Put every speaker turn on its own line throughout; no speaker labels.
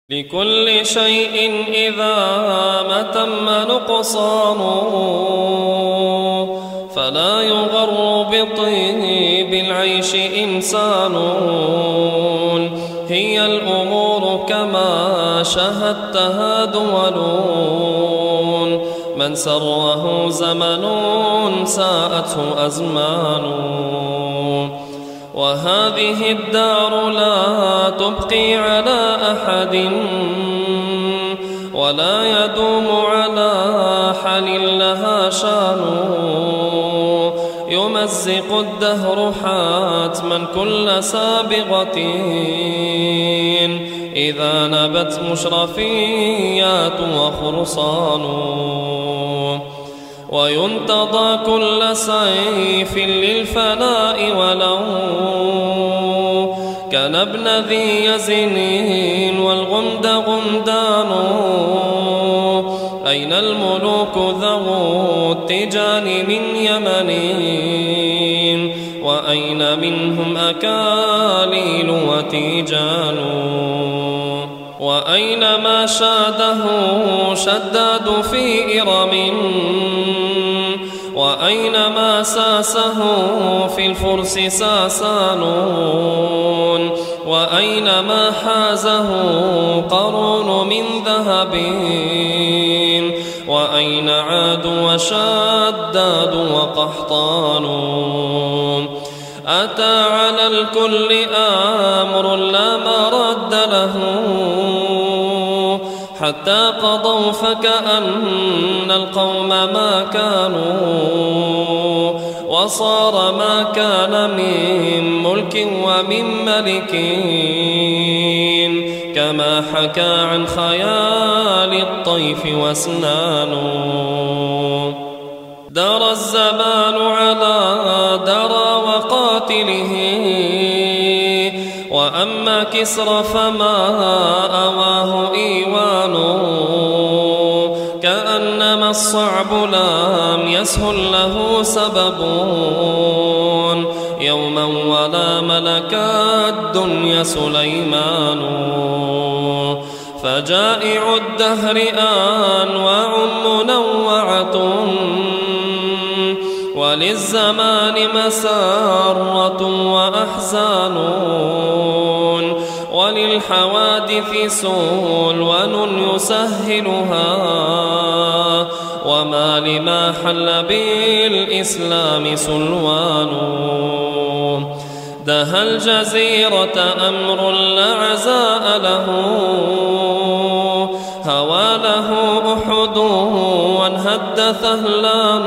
لكل شيء إذا ما تم نقصانه فلا يغر بطيب العيش إنسان. هي الأمور كما شاهدتها دول من سره زمن ساءته أزمان. وهذه الدار لا تبقي على أحد ولا يدوم على حال لها شان. يمزق الدهر حتما كل سابغة إذا نبت مشرفيات وخرصان. وينتضى كل سيف للفناء ولو كان ابن ذي يزن والغمد غمدان. أين الملوك ذو التيجان من يمن وأين منهم أكاليل وتيجان. وأين ما شاده شداد في إرم وأين ما ساسه في الفرس ساسان. وأين ما حازه قرون من ذهب وأين عاد وشداد وقحطان. أتى على الكل أمر لا مرد له حتى قضوا فكأن القوم ما كانوا. وصار ما كان من ملك ومن ملك كما حكى عن خيال الطيف واسنان. دار الزمان على درى وقاتله وأما كسرى فما أواه إيوان. كأنما الصعب لم يسهل له سبب يوما ولا ملك الدنيا سليمان. فجائع الدهر أنواع منوعة وللزمان مسارة وأحزان. وللحوادث سلوان يسهلها وما لما حل بالإسلام سلوان. دها الجزيرة أمر لا عزاء له هوى له أحد وانهد ثهلان.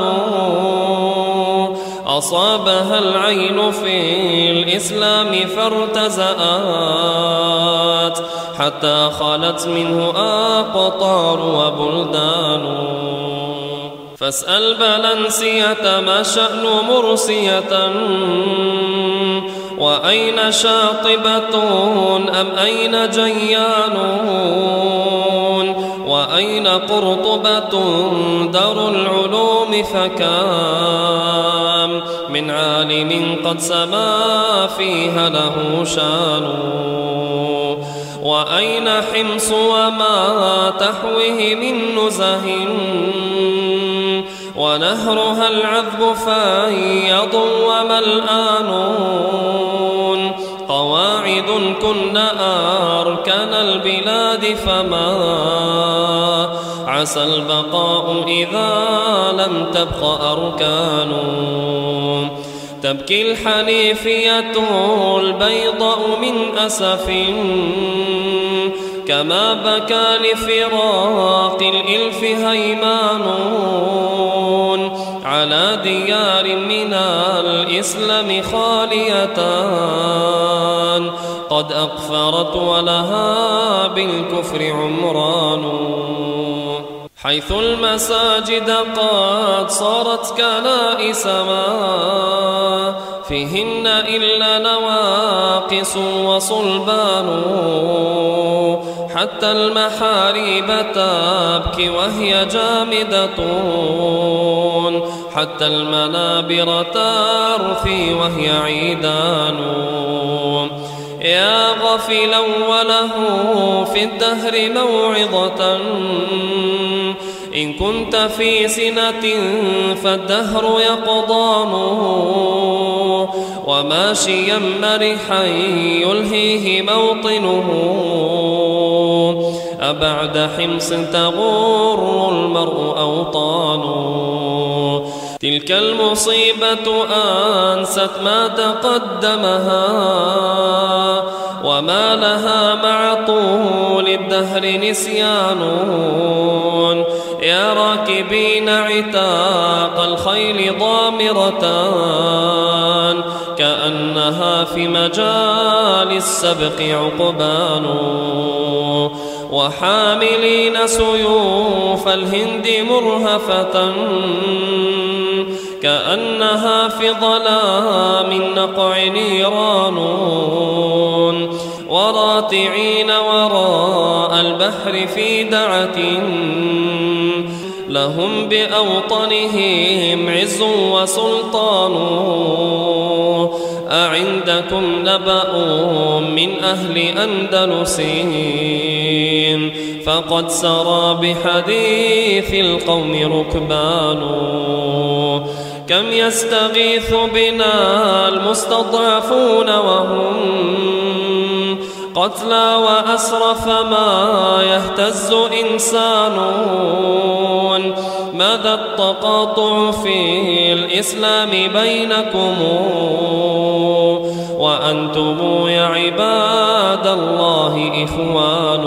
أصابها العين في الإسلام فارتزأت حتى خلت منه أقطار وبلدان. فاسأل بلنسية ما شأن مرسية وأين شاطبة أم أين جيان. وأين قرطبة دار العلوم فكام من عالم قد سما فيها له شان. وأين حمص وما تحويه من نزه ونهرها العذب فيض وملآن. قواعد كن أركان البلاد فما عسى البقاء إذا لم تبق أركان. تبكي الحنيفية البيضاء من أسف كما بكى لفراق الإلف هيمان. على ديار من الإسلام خاليتان قد أقفرت ولها بالكفر عمران. حيث المساجد قد صارت كنائس ما فيهن إلا نواقص وصلبان. حتى المحاريب تبكي وهي جامدة حتى المنابر ترثي وهي عيدان. يا غافلا وله في الدهر موعظة إن كنت في سنة فالدهر يقضان وماشيا مرحا يلهيه موطنه أبعد حمص تغر المرء أوطان تلك المصيبة أنست ما تقدمها وما لها مع طول الدهر نسيان يا راكبين عتاق الخيل ضامرتان كأنها في مجال السبق عقبان وحاملين سيوف الهند مرهفة كأنها في ظلام النقع نيران وراتعين وراء البحر في دعة لهم بأوطنهم عز وسلطان أعندكم نبأ من أهل أندلس فقد سرى بحديث القوم ركبان كم يستغيث بنا المستضعفون وهم قتلى وأسرى فما يهتز إنسان ماذا التقاطع في الإسلام بينكم وأنتم يا عباد الله إخوان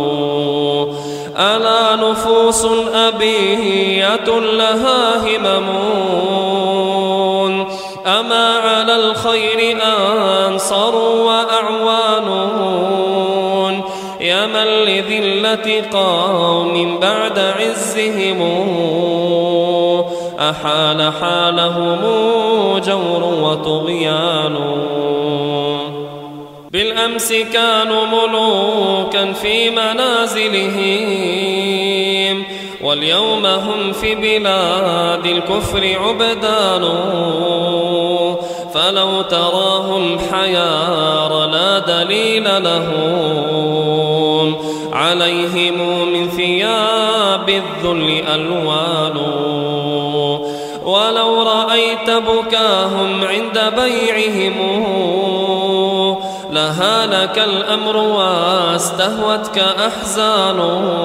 ألا نفوس أبية لها همم أما على الخير أنصر وأعوان يا من لذلة قوم بعد عزهم أحال حالهم جور وطغيان بالأمس كانوا ملوكا في منازلهم واليوم هم في بلاد الكفر عبدان فلو تراهم حيار لا دليل لهم عليهم من ثياب الذل ألوان ولو رأيت بكاهم عند بيعهم لهانك الأمر واستهوتك أحزان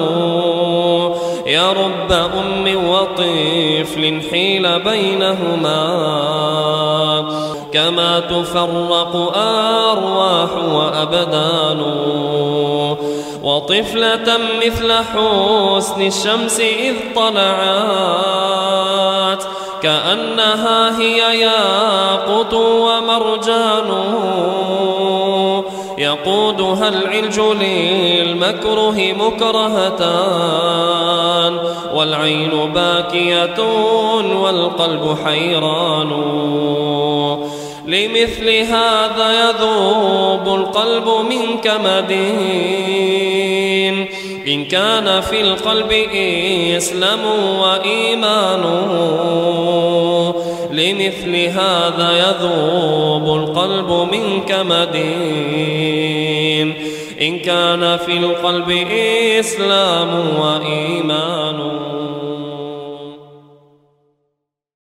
يا رب أم وطفل حيل بينهما كما تفرق أرواح وأبدان وطفلة مثل حسن الشمس إذ طلعت كأنها هي ياقوت ومرجان يقودها العلج للمكره مكرهتان والعين باكية والقلب حيران لمثل هذا يذوب القلب من كمد إن كان في القلب إسلام وإيمان لمثل هذا يذوب القلب من كمد إن كان في القلب إسلام وإيمان